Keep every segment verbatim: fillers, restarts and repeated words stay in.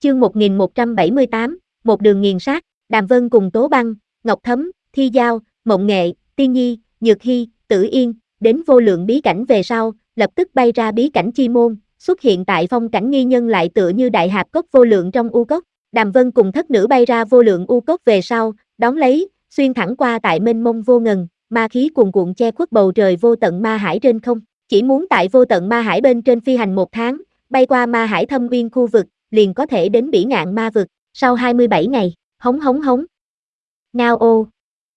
Chương một nghìn một trăm bảy mươi tám, một đường nghiền sát, Đàm Vân cùng Tố Băng, Ngọc Thấm, Thi Giao, Mộng Nghệ, Tiên Nhi, Nhược Hy, Tử Yên, đến vô lượng bí cảnh về sau, lập tức bay ra bí cảnh chi môn, xuất hiện tại phong cảnh nghi nhân lại tựa như đại hạp cốc vô lượng trong u cốc. Đàm Vân cùng thất nữ bay ra vô lượng u cốc về sau, đón lấy, xuyên thẳng qua tại mênh mông vô ngần, ma khí cuồn cuộn che khuất bầu trời vô tận ma hải trên không. Chỉ muốn tại vô tận ma hải bên trên phi hành một tháng, bay qua ma hải thâm uyên khu vực, liền có thể đến bỉ ngạn ma vực, sau hai mươi bảy ngày, hống hống hống. Ngao ô.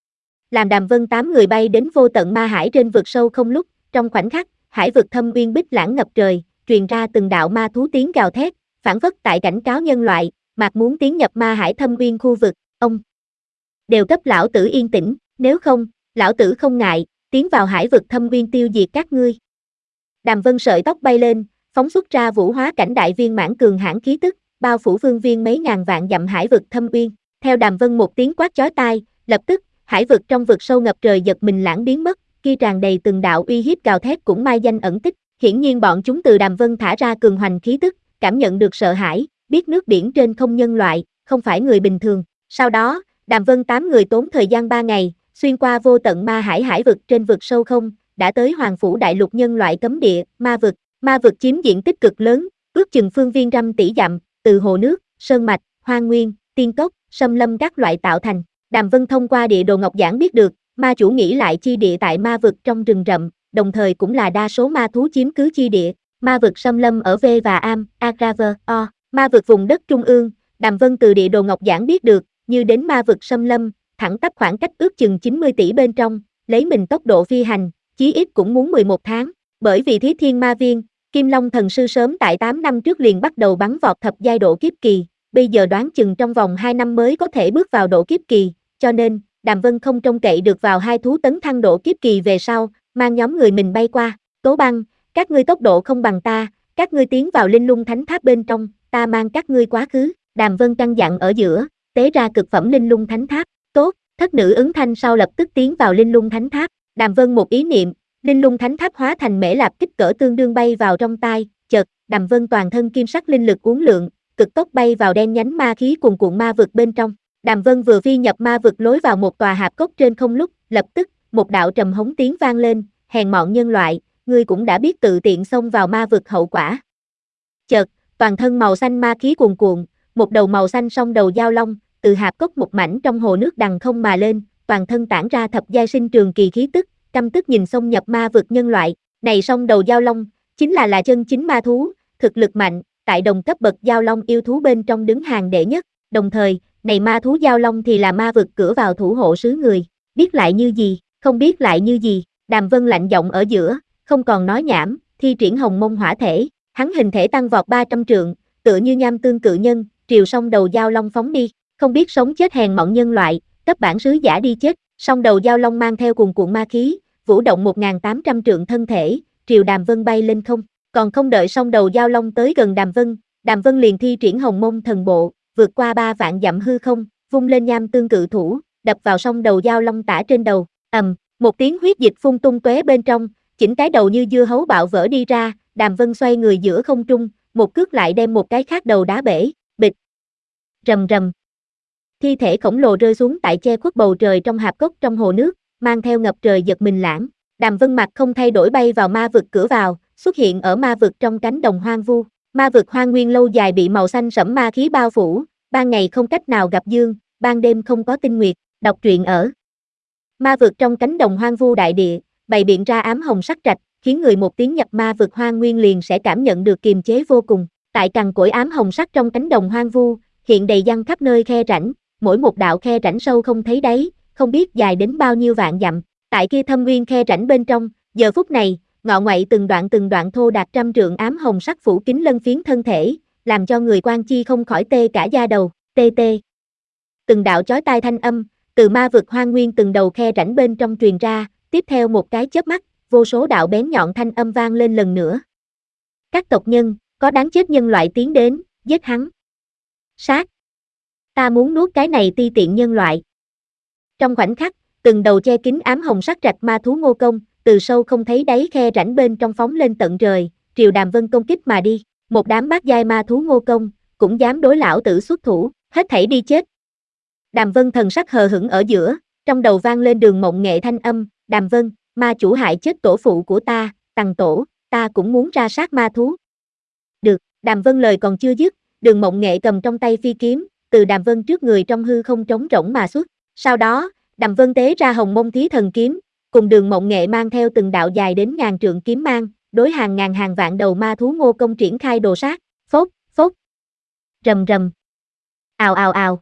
Làm Đàm Vân tám người bay đến vô tận ma hải trên vực sâu không lúc, trong khoảnh khắc, hải vực thâm uyên bích lãng ngập trời, truyền ra từng đạo ma thú tiếng gào thét, phản phất tại cảnh cáo nhân loại, mạc muốn tiến nhập ma hải thâm uyên khu vực, ông đều cấp lão tử yên tĩnh, nếu không, lão tử không ngại, tiến vào hải vực thâm uyên tiêu diệt các ngươi. Đàm Vân sợi tóc bay lên, phóng xuất ra vũ hóa cảnh đại viên mãn cường hãn khí tức, bao phủ phương viên mấy ngàn vạn dặm hải vực thâm uyên. Theo Đàm Vân một tiếng quát chói tai, lập tức, hải vực trong vực sâu ngập trời giật mình lãng biến mất, kia tràn đầy từng đạo uy hiếp gào thét cũng mai danh ẩn tích. Hiển nhiên bọn chúng từ Đàm Vân thả ra cường hoành khí tức, cảm nhận được sợ hãi, biết nước biển trên không nhân loại, không phải người bình thường. Sau đó, Đàm Vân tám người tốn thời gian ba ngày, xuyên qua vô tận ma hải hải vực trên vực sâu không, đã tới Hoàng Phủ Đại Lục nhân loại cấm địa, ma vực. Ma vực chiếm diện tích cực lớn, ước chừng phương viên trăm tỷ dặm, từ hồ nước, sơn mạch, hoang nguyên, tiên cốc, xâm lâm các loại tạo thành. Đàm Vân thông qua địa đồ ngọc giản biết được, ma chủ nghĩ lại chi địa tại ma vực trong rừng rậm, đồng thời cũng là đa số ma thú chiếm cứ chi địa. Ma vực xâm lâm ở V và Am, Agraver, O, ma vực vùng đất trung ương, Đàm Vân từ địa đồ ngọc giản biết được, như đến ma vực xâm lâm, thẳng tắp khoảng cách ước chừng chín mươi tỷ bên trong, lấy mình tốc độ phi hành, chí ít cũng muốn mười một tháng. Bởi vì Thí Thiên Ma Viên, Kim Long Thần Sư sớm tại tám năm trước liền bắt đầu bắn vọt thập giai độ kiếp kỳ, bây giờ đoán chừng trong vòng hai năm mới có thể bước vào độ kiếp kỳ, cho nên, Đàm Vân không trông cậy được vào hai thú tấn thăng độ kiếp kỳ về sau, mang nhóm người mình bay qua. Tố Băng, các ngươi tốc độ không bằng ta, các ngươi tiến vào Linh Lung Thánh Tháp bên trong, ta mang các ngươi quá khứ. Đàm Vân căn dặn ở giữa, tế ra cực phẩm Linh Lung Thánh Tháp. Tốt, thất nữ ứng thanh sau lập tức tiến vào Linh Lung Thánh Tháp. Đàm Vân một ý niệm, Linh Lung Thánh Tháp hóa thành mễ lạp kích cỡ tương đương bay vào trong tai, chợt, Đàm Vân toàn thân kim sắc linh lực uốn lượn, cực tốc bay vào đen nhánh ma khí cuồn cuộn ma vực bên trong. Đàm Vân vừa phi nhập ma vực lối vào một tòa hạp cốc trên không lúc, lập tức, một đạo trầm hống tiếng vang lên, hèn mọn nhân loại, ngươi cũng đã biết tự tiện xông vào ma vực hậu quả. Chợt, toàn thân màu xanh ma khí cuồn cuộn, một đầu màu xanh song đầu dao long, từ hạp cốc một mảnh trong hồ nước đằng không mà lên, toàn thân tản ra thập giai sinh trường kỳ khí tức, căm tức nhìn xông nhập ma vực nhân loại, này song đầu dao long, chính là là chân chính ma thú, thực lực mạnh, tại đồng cấp bậc dao long yêu thú bên trong đứng hàng đệ nhất, đồng thời, này ma thú dao long thì là ma vực cửa vào thủ hộ sứ người, biết lại như gì, không biết lại như gì. Đàm Vân lạnh giọng ở giữa, không còn nói nhảm, thi triển hồng mông hỏa thể, hắn hình thể tăng vọt ba trăm trượng, tựa như nham tương cự nhân, triều song đầu dao long phóng đi, không biết sống chết hèn mọn nhân loại, cấp bản sứ giả đi chết. Song đầu dao long mang theo cuồn cuộn ma khí, vũ động một nghìn tám trăm trượng thân thể, triều Đàm Vân bay lên không. Còn không đợi song đầu dao long tới gần Đàm Vân, Đàm Vân liền thi triển hồng mông thần bộ, vượt qua ba vạn dặm hư không, vung lên nham tương cự thủ, đập vào song đầu dao long tả trên đầu. Ầm, một tiếng huyết dịch phun tung tóe bên trong, chỉnh cái đầu như dưa hấu bạo vỡ đi ra. Đàm Vân xoay người giữa không trung, một cước lại đem một cái khác đầu đá bể, bịch. Rầm rầm. Thi thể khổng lồ rơi xuống tại che khuất bầu trời trong hạp cốc trong hồ nước, mang theo ngập trời giật mình lãng. Đàm Vân mặt không thay đổi bay vào ma vực cửa vào, xuất hiện ở ma vực trong cánh đồng hoang vu. Ma vực hoang nguyên lâu dài bị màu xanh sẫm ma khí bao phủ, ban ngày không cách nào gặp dương, ban đêm không có tinh nguyệt. Đọc truyện ở ma vực trong cánh đồng hoang vu đại địa, bày biện ra ám hồng sắc trạch, khiến người một tiếng nhập ma vực hoang nguyên liền sẽ cảm nhận được kiềm chế vô cùng. Tại cằn cỗi ám hồng sắc trong cánh đồng hoang vu, hiện đầy giăng khắp nơi khe rãnh, mỗi một đạo khe rãnh sâu không thấy đáy, không biết dài đến bao nhiêu vạn dặm. Tại kia thâm nguyên khe rãnh bên trong, giờ phút này, ngọ ngoại từng đoạn từng đoạn thô đạt trăm trượng ám hồng sắc phủ kín lân phiến thân thể, làm cho người quan chi không khỏi tê cả da đầu, tê tê. Từng đạo chói tai thanh âm, từ ma vực hoang nguyên từng đầu khe rãnh bên trong truyền ra, tiếp theo một cái chớp mắt, vô số đạo bén nhọn thanh âm vang lên lần nữa. Các tộc nhân, có đáng chết nhân loại tiến đến, giết hắn. Sát. Ta muốn nuốt cái này ti tiện nhân loại. Trong khoảnh khắc, từng đầu che kín ám hồng sắc rạch ma thú ngô công, từ sâu không thấy đáy khe rãnh bên trong phóng lên tận trời, triều Đàm Vân công kích mà đi. Một đám bát giai ma thú ngô công, cũng dám đối lão tử xuất thủ, hết thảy đi chết. Đàm Vân thần sắc hờ hững ở giữa, trong đầu vang lên Đường Mộng Nghệ thanh âm, Đàm Vân, ma chủ hại chết tổ phụ của ta, Tằng tổ, ta cũng muốn ra sát ma thú. Được, Đàm Vân lời còn chưa dứt, Đường Mộng Nghệ cầm trong tay phi kiếm, từ Đàm Vân trước người trong hư không trống rỗng mà xuất. Sau đó, Đàm Vân tế ra Hồng Mông Thí Thần kiếm, cùng Đường Mộng Nghệ mang theo từng đạo dài đến ngàn trượng kiếm mang, đối hàng ngàn hàng vạn đầu ma thú Ngô Công triển khai đồ sát, phốc, phốc, rầm rầm, ào ào ào.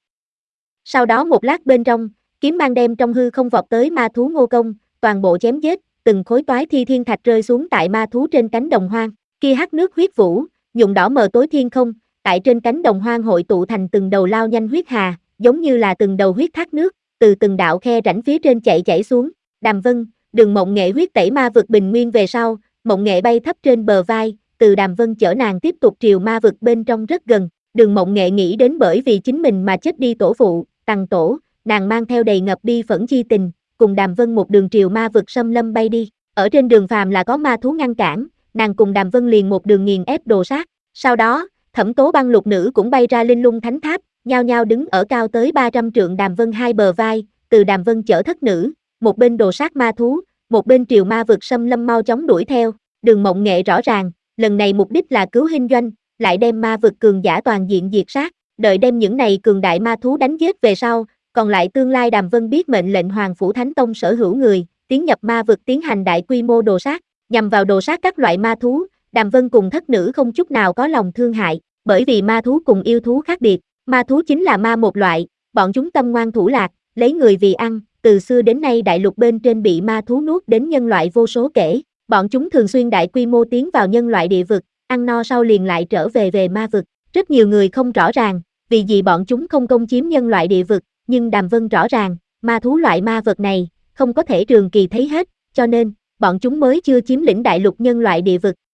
Sau đó một lát bên trong, kiếm mang đem trong hư không vọt tới ma thú Ngô Công, toàn bộ chém giết, từng khối toái thi thiên thạch rơi xuống tại ma thú trên cánh đồng hoang, kia hắc nước huyết vũ, nhuộm đỏ mờ tối thiên không, tại trên cánh đồng hoang hội tụ thành từng đầu lao nhanh huyết hà, giống như là từng đầu huyết thác nước, từ từng đạo khe rãnh phía trên chạy chảy xuống. Đàm Vân, Đường Mộng Nghệ huyết tẩy ma vực bình nguyên về sau, Mộng Nghệ bay thấp trên bờ vai, từ Đàm Vân chở nàng tiếp tục triều ma vực bên trong rất gần. Đường Mộng Nghệ nghĩ đến bởi vì chính mình mà chết đi tổ phụ, Tằng tổ, nàng mang theo đầy ngập bi phẫn chi tình, cùng Đàm Vân một đường triều ma vực xâm lâm bay đi. Ở trên đường phàm là có ma thú ngăn cản, nàng cùng Đàm Vân liền một đường nghiền ép đồ sát. Sau đó, Thẩm Tố Băng lục nữ cũng bay ra Linh Lung Thánh Tháp, nhao nhao đứng ở cao tới ba trăm trượng Đàm Vân hai bờ vai, từ Đàm Vân chở thất nữ, một bên đồ sát ma thú, một bên triều ma vực xâm lâm mau chóng đuổi theo. Đường Mộng Nghệ rõ ràng, lần này mục đích là cứu Hinh Doanh, lại đem ma vực cường giả toàn diện diệt sát, đợi đem những này cường đại ma thú đánh giết về sau, còn lại tương lai Đàm Vân biết mệnh lệnh Hoàng Phủ Thánh Tông sở hữu người, tiến nhập ma vực tiến hành đại quy mô đồ sát, nhằm vào đồ sát các loại ma thú. Đàm Vân cùng thất nữ không chút nào có lòng thương hại, bởi vì ma thú cùng yêu thú khác biệt, ma thú chính là ma một loại, bọn chúng tâm ngoan thủ lạc, lấy người vì ăn, từ xưa đến nay đại lục bên trên bị ma thú nuốt đến nhân loại vô số kể, bọn chúng thường xuyên đại quy mô tiến vào nhân loại địa vực, ăn no sau liền lại trở về về ma vực. Rất nhiều người không rõ ràng, vì gì bọn chúng không công chiếm nhân loại địa vực, nhưng Đàm Vân rõ ràng, ma thú loại ma vật này, không có thể trường kỳ thấy hết, cho nên, bọn chúng mới chưa chiếm lĩnh đại lục nhân loại địa vực.